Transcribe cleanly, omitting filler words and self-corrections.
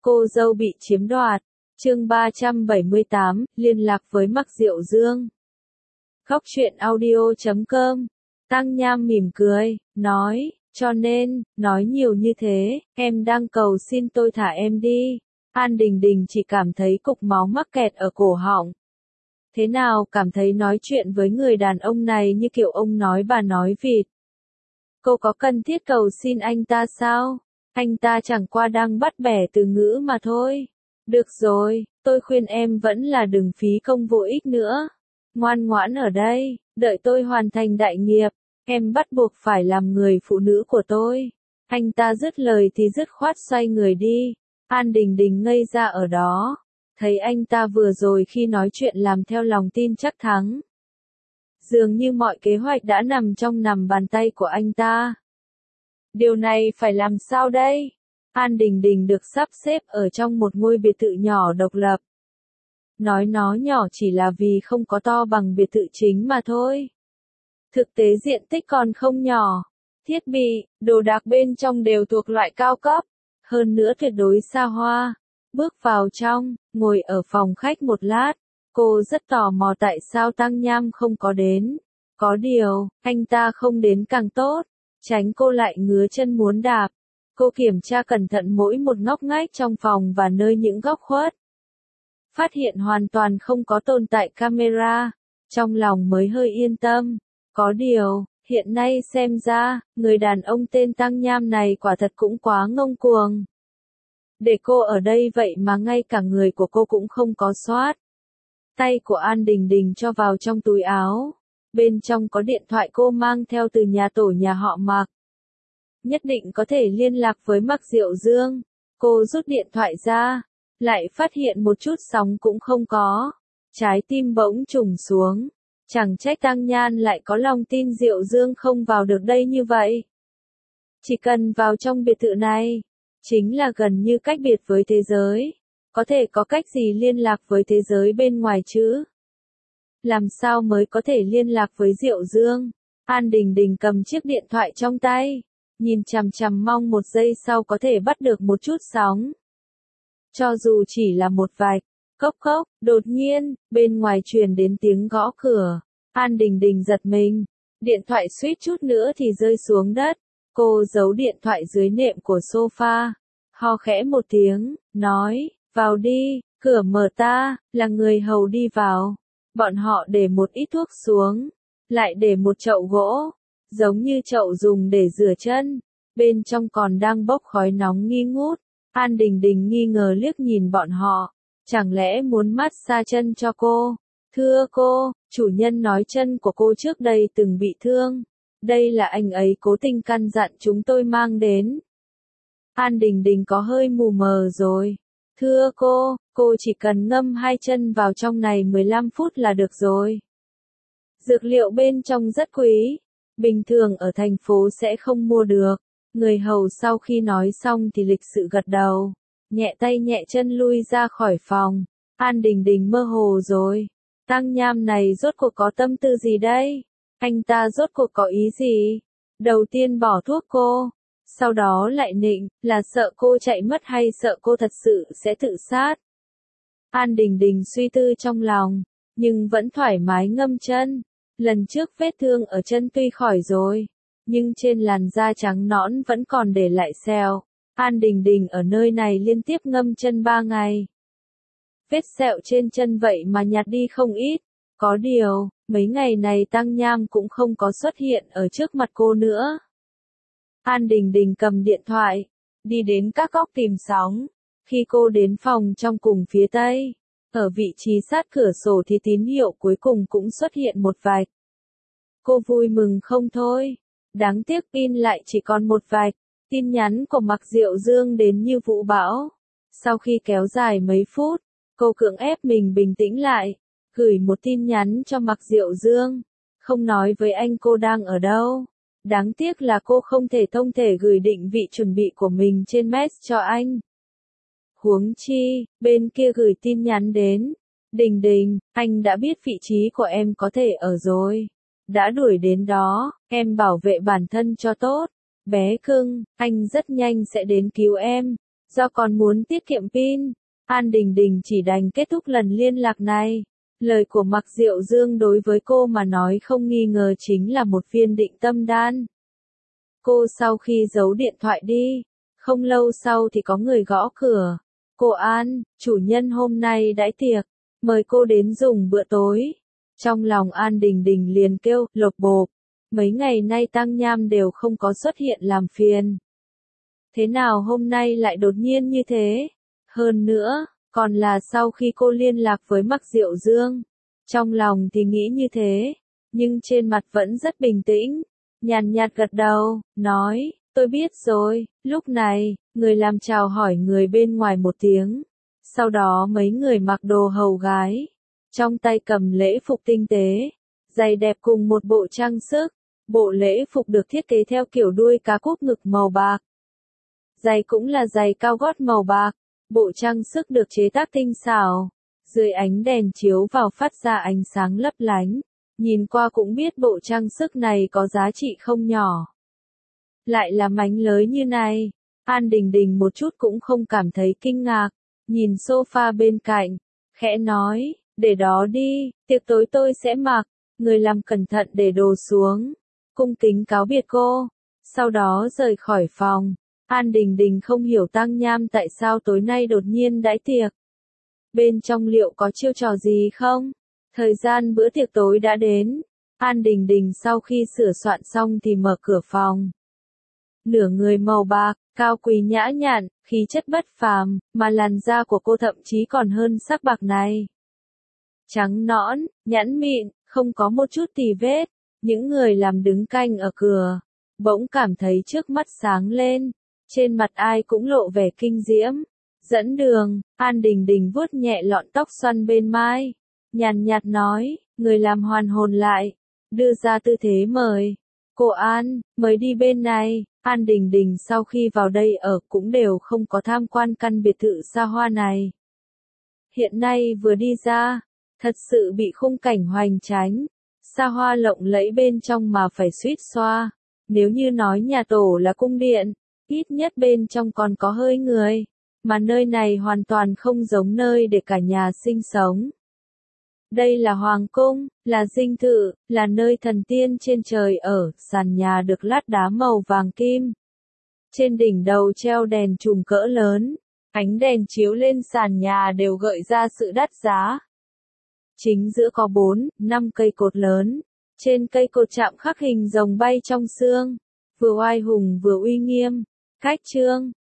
Cô dâu bị chiếm đoạt. Chương 378, liên lạc với Mạc Diệu Dương. Góc truyện audio.com. Tăng Nham mỉm cười, nói, cho nên, nói nhiều như thế, em đang cầu xin tôi thả em đi. An Đình Đình chỉ cảm thấy cục máu mắc kẹt ở cổ họng. Thế nào cảm thấy nói chuyện với người đàn ông này như kiểu ông nói bà nói vịt. Cô có cần thiết cầu xin anh ta sao? Anh ta chẳng qua đang bắt bẻ từ ngữ mà thôi. Được rồi, tôi khuyên em vẫn là đừng phí công vô ích nữa. Ngoan ngoãn ở đây, đợi tôi hoàn thành đại nghiệp. Em bắt buộc phải làm người phụ nữ của tôi. Anh ta dứt lời thì dứt khoát xoay người đi. An Đình Đình ngây ra ở đó. Thấy anh ta vừa rồi khi nói chuyện làm theo lòng tin chắc thắng. Dường như mọi kế hoạch đã nằm trong bàn tay của anh ta. Điều này phải làm sao đây? An Đình Đình được sắp xếp ở trong một ngôi biệt thự nhỏ độc lập. Nói nó nhỏ chỉ là vì không có to bằng biệt thự chính mà thôi. Thực tế diện tích còn không nhỏ. Thiết bị, đồ đạc bên trong đều thuộc loại cao cấp. Hơn nữa tuyệt đối xa hoa. Bước vào trong, ngồi ở phòng khách một lát. Cô rất tò mò tại sao Tăng Nham không có đến. Có điều, anh ta không đến càng tốt. Tránh cô lại ngứa chân muốn đạp. Cô kiểm tra cẩn thận mỗi một ngóc ngách trong phòng và nơi những góc khuất. Phát hiện hoàn toàn không có tồn tại camera. Trong lòng mới hơi yên tâm. Có điều, hiện nay xem ra, người đàn ông tên Tăng Nham này quả thật cũng quá ngông cuồng. Để cô ở đây vậy mà ngay cả người của cô cũng không có soát. Tay của An Đình Đình cho vào trong túi áo. Bên trong có điện thoại cô mang theo từ nhà tổ nhà họ Mạc. Nhất định có thể liên lạc với Mạc Diệu Dương. Cô rút điện thoại ra. Lại phát hiện một chút sóng cũng không có. Trái tim bỗng trùng xuống. Chẳng trách Tăng Nhan lại có lòng tin Diệu Dương không vào được đây như vậy. Chỉ cần vào trong biệt thự này. Chính là gần như cách biệt với thế giới. Có thể có cách gì liên lạc với thế giới bên ngoài chứ? Làm sao mới có thể liên lạc với Diệu Dương? An Đình Đình cầm chiếc điện thoại trong tay. Nhìn chằm chằm mong một giây sau có thể bắt được một chút sóng. Cho dù chỉ là một vạch. Cốc cốc, đột nhiên, bên ngoài truyền đến tiếng gõ cửa. An Đình Đình giật mình. Điện thoại suýt chút nữa thì rơi xuống đất. Cô giấu điện thoại dưới nệm của sofa. Ho khẽ một tiếng, nói, vào đi, cửa mở ta, là người hầu đi vào. Bọn họ để một ít thuốc xuống. Lại để một chậu gỗ. Giống như chậu dùng để rửa chân. Bên trong còn đang bốc khói nóng nghi ngút. An Đình Đình nghi ngờ liếc nhìn bọn họ. Chẳng lẽ muốn massage chân cho cô? Thưa cô, chủ nhân nói chân của cô trước đây từng bị thương. Đây là anh ấy cố tình căn dặn chúng tôi mang đến. An Đình Đình có hơi mù mờ rồi. Thưa cô chỉ cần ngâm hai chân vào trong này 15 phút là được rồi. Dược liệu bên trong rất quý. Bình thường ở thành phố sẽ không mua được. Người hầu sau khi nói xong thì lịch sự gật đầu. Nhẹ tay nhẹ chân lui ra khỏi phòng. An Đình Đình mơ hồ rồi. Tăng Nham này rốt cuộc có tâm tư gì đây? Anh ta rốt cuộc có ý gì? Đầu tiên bỏ thuốc cô. Sau đó lại nịnh, là sợ cô chạy mất hay sợ cô thật sự sẽ tự sát? An Đình Đình suy tư trong lòng. Nhưng vẫn thoải mái ngâm chân. Lần trước vết thương ở chân tuy khỏi rồi. Nhưng trên làn da trắng nõn vẫn còn để lại sẹo. An Đình Đình ở nơi này liên tiếp ngâm chân 3 ngày. Vết sẹo trên chân vậy mà nhạt đi không ít. Có điều, mấy ngày này Tăng Nham cũng không có xuất hiện ở trước mặt cô nữa. An Đình Đình cầm điện thoại, đi đến các góc tìm sóng. Khi cô đến phòng trong cùng phía tây, ở vị trí sát cửa sổ thì tín hiệu cuối cùng cũng xuất hiện một vạch. Cô vui mừng không thôi. Đáng tiếc pin lại chỉ còn một vạch. Tin nhắn của Mạc Diệu Dương đến như vũ bão. Sau khi kéo dài mấy phút, cô cưỡng ép mình bình tĩnh lại, gửi một tin nhắn cho Mạc Diệu Dương, không nói với anh cô đang ở đâu. Đáng tiếc là cô không thể thông thể gửi định vị chuẩn bị của mình trên Mess cho anh. Huống chi, bên kia gửi tin nhắn đến. Đình Đình, anh đã biết vị trí của em có thể ở rồi. Đã đuổi đến đó, em bảo vệ bản thân cho tốt. Bé cưng, anh rất nhanh sẽ đến cứu em. Do còn muốn tiết kiệm pin, An Đình Đình chỉ đành kết thúc lần liên lạc này. Lời của Mạc Diệu Dương đối với cô mà nói không nghi ngờ chính là một viên định tâm đan. Cô sau khi giấu điện thoại đi, không lâu sau thì có người gõ cửa. Cô An, chủ nhân hôm nay đãi tiệc, mời cô đến dùng bữa tối. Trong lòng An Đình Đình liền kêu, lộp bộp. Mấy ngày nay Tăng Nham đều không có xuất hiện làm phiền. Thế nào hôm nay lại đột nhiên như thế? Hơn nữa, còn là sau khi cô liên lạc với Mạc Diệu Dương. Trong lòng thì nghĩ như thế, nhưng trên mặt vẫn rất bình tĩnh. Nhàn nhạt gật đầu, nói, tôi biết rồi. Lúc này, người làm chào hỏi người bên ngoài một tiếng. Sau đó mấy người mặc đồ hầu gái, trong tay cầm lễ phục tinh tế, giày đẹp cùng một bộ trang sức. Bộ lễ phục được thiết kế theo kiểu đuôi cá cúp ngực màu bạc. Giày cũng là giày cao gót màu bạc. Bộ trang sức được chế tác tinh xảo. Dưới ánh đèn chiếu vào phát ra ánh sáng lấp lánh. Nhìn qua cũng biết bộ trang sức này có giá trị không nhỏ. Lại là mảnh lới như này. An Đình Đình một chút cũng không cảm thấy kinh ngạc. Nhìn sofa bên cạnh, khẽ nói, để đó đi, tiệc tối tôi sẽ mặc. Người làm cẩn thận để đồ xuống. Cung kính cáo biệt cô. Sau đó rời khỏi phòng. An Đình Đình không hiểu Tăng Nham tại sao tối nay đột nhiên đãi tiệc. Bên trong liệu có chiêu trò gì không? Thời gian bữa tiệc tối đã đến. An Đình Đình sau khi sửa soạn xong thì mở cửa phòng. Nửa người màu bạc, cao quý nhã nhặn, khí chất bất phàm, mà làn da của cô thậm chí còn hơn sắc bạc này. Trắng nõn, nhẵn mịn, không có một chút tì vết. Những người làm đứng canh ở cửa, bỗng cảm thấy trước mắt sáng lên. Trên mặt ai cũng lộ vẻ kinh diễm. Dẫn đường, An Đình Đình vuốt nhẹ lọn tóc xoăn bên mai. Nhàn nhạt nói, người làm hoàn hồn lại. Đưa ra tư thế mời. Cô An, mời đi bên này. An Đình Đình sau khi vào đây ở cũng đều không có tham quan căn biệt thự xa hoa này. Hiện nay vừa đi ra, thật sự bị khung cảnh hoành tráng, xa hoa lộng lẫy bên trong mà phải suýt xoa. Nếu như nói nhà tổ là cung điện, ít nhất bên trong còn có hơi người, mà nơi này hoàn toàn không giống nơi để cả nhà sinh sống. Đây là hoàng cung, là dinh thự, là nơi thần tiên trên trời ở, sàn nhà được lát đá màu vàng kim. Trên đỉnh đầu treo đèn chùm cỡ lớn, ánh đèn chiếu lên sàn nhà đều gợi ra sự đắt giá. Chính giữa có 4-5 cây cột lớn, trên cây cột chạm khắc hình rồng bay trong sương, vừa oai hùng vừa uy nghiêm. Cách trương,